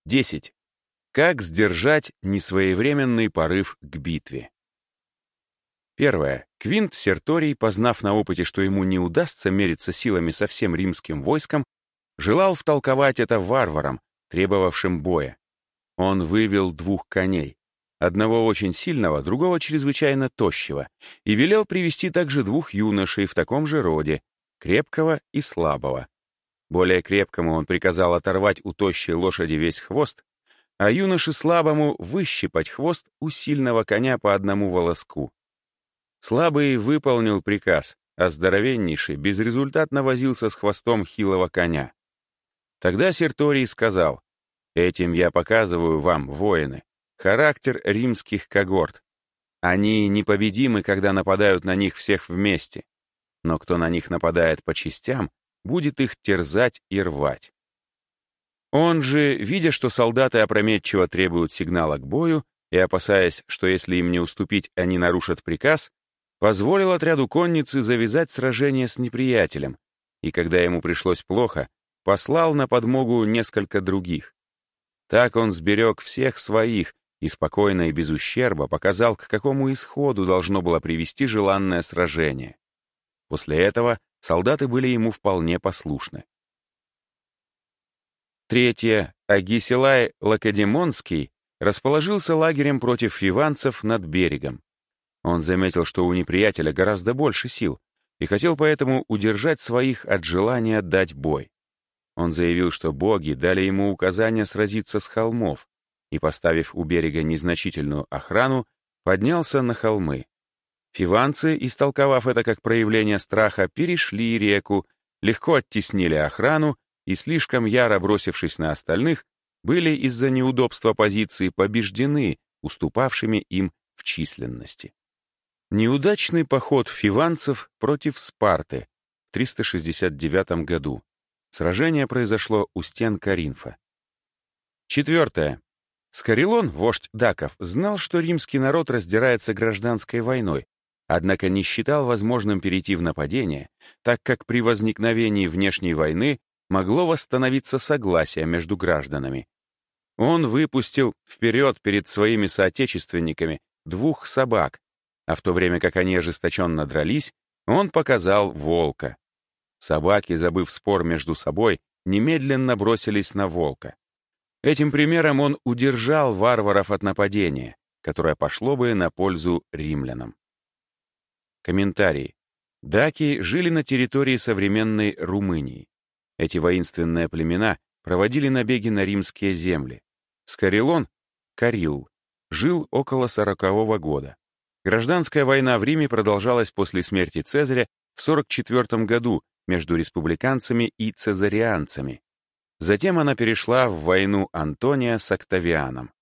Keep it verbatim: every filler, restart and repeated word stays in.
десять. Как сдержать несвоевременный порыв к битве? Первое. Квинт Серторий, познав на опыте, что ему не удастся мериться силами со всем римским войском, желал втолковать это варварам, требовавшим боя. Он вывел двух коней, одного очень сильного, другого чрезвычайно тощего, и велел привести также двух юношей в таком же роде, крепкого и слабого. Более крепкому он приказал оторвать у тощей лошади весь хвост, а юноше слабому выщипать хвост у сильного коня по одному волоску. Слабый выполнил приказ, а здоровеннейший безрезультатно возился с хвостом хилого коня. Тогда Серторий сказал: «Этим я показываю вам, воины, характер римских когорт. Они непобедимы, когда нападают на них всех вместе, но кто на них нападает по частям, будет их терзать и рвать». Он же, видя, что солдаты опрометчиво требуют сигнала к бою, и опасаясь, что если им не уступить, они нарушат приказ, позволил отряду конницы завязать сражение с неприятелем, и когда ему пришлось плохо, послал на подмогу несколько других. Так он сберег всех своих и спокойно и без ущерба показал, к какому исходу должно было привести желанное сражение. После этого солдаты были ему вполне послушны. Третье. Агисилай Лакедемонский расположился лагерем против фиванцев над берегом. Он заметил, что у неприятеля гораздо больше сил, и хотел поэтому удержать своих от желания дать бой. Он заявил, что боги дали ему указание сразиться с холмов, и, поставив у берега незначительную охрану, поднялся на холмы. Фиванцы, истолковав это как проявление страха, перешли реку, легко оттеснили охрану и, слишком яро бросившись на остальных, были из-за неудобства позиции побеждены уступавшими им в численности. Неудачный поход фиванцев против Спарты в триста шестьдесят девятом году. Сражение произошло у стен Коринфа. Четвертое. Скорилон, вождь даков, знал, что римский народ раздирается гражданской войной, однако не считал возможным перейти в нападение, так как при возникновении внешней войны могло восстановиться согласие между гражданами. Он выпустил вперед перед своими соотечественниками двух собак, а в то время как они ожесточенно дрались, он показал волка. Собаки, забыв спор между собой, немедленно бросились на волка. Этим примером он удержал варваров от нападения, которое пошло бы на пользу римлянам. Комментарий. Даки жили на территории современной Румынии. Эти воинственные племена проводили набеги на римские земли. Скорилон, Карилл, жил около сорокового года. Гражданская война в Риме продолжалась после смерти Цезаря в сорок четвёртом году между республиканцами и цезарианцами. Затем она перешла в войну Антония с Октавианом.